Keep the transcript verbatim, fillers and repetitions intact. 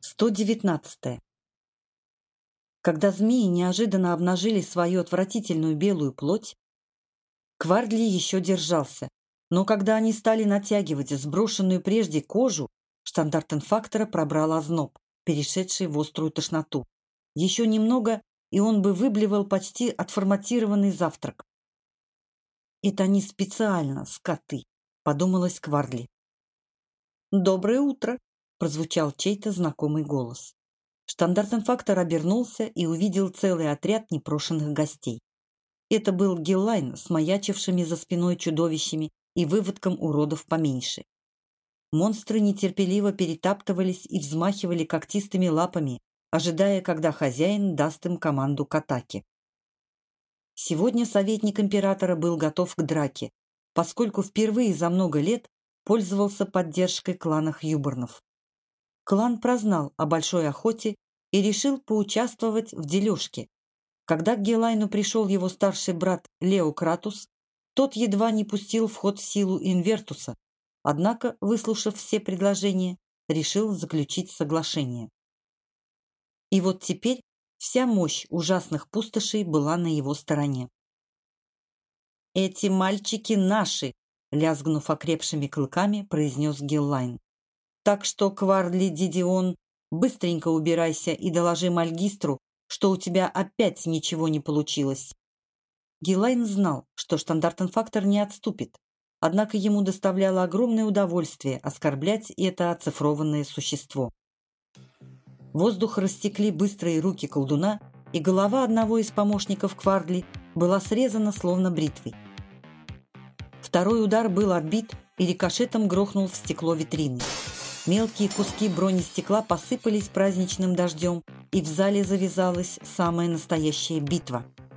сто девятнадцатое. Когда змеи неожиданно обнажили свою отвратительную белую плоть, Квардли еще держался, но когда они стали натягивать сброшенную прежде кожу, штандартенфактора пробрал озноб, перешедший в острую тошноту. Еще немного, и он бы выблевал почти отформатированный завтрак. «Это они специально, скоты», — подумалось Квардли. «Доброе утро», — прозвучал чей-то знакомый голос. Штандартенфактор обернулся и увидел целый отряд непрошенных гостей. Это был Гиллайн с маячившими за спиной чудовищами и выводком уродов поменьше. Монстры нетерпеливо перетаптывались и взмахивали когтистыми лапами, ожидая, когда хозяин даст им команду к атаке. Сегодня советник императора был готов к драке, поскольку впервые за много лет пользовался поддержкой клана Хьюборнов. Клан прознал о большой охоте и решил поучаствовать в дележке. Когда к Гиллайну пришел его старший брат Лео Кратус, тот едва не пустил в ход силу Инвертуса, однако, выслушав все предложения, решил заключить соглашение. И вот теперь вся мощь ужасных пустошей была на его стороне. «Эти мальчики наши!» — лязгнув окрепшими клыками, произнес Гиллайн. «Так что, Квардли Дидион, быстренько убирайся и доложи Мальгистру, что у тебя опять ничего не получилось». Гиллайн знал, что штандартенфактор не отступит, однако ему доставляло огромное удовольствие оскорблять это оцифрованное существо. Воздух растекли быстрые руки колдуна, и голова одного из помощников Квардли была срезана словно бритвой. Второй удар был отбит и рикошетом грохнул в стекло витрины. Мелкие куски бронестекла посыпались праздничным дождем, и в зале завязалась самая настоящая битва.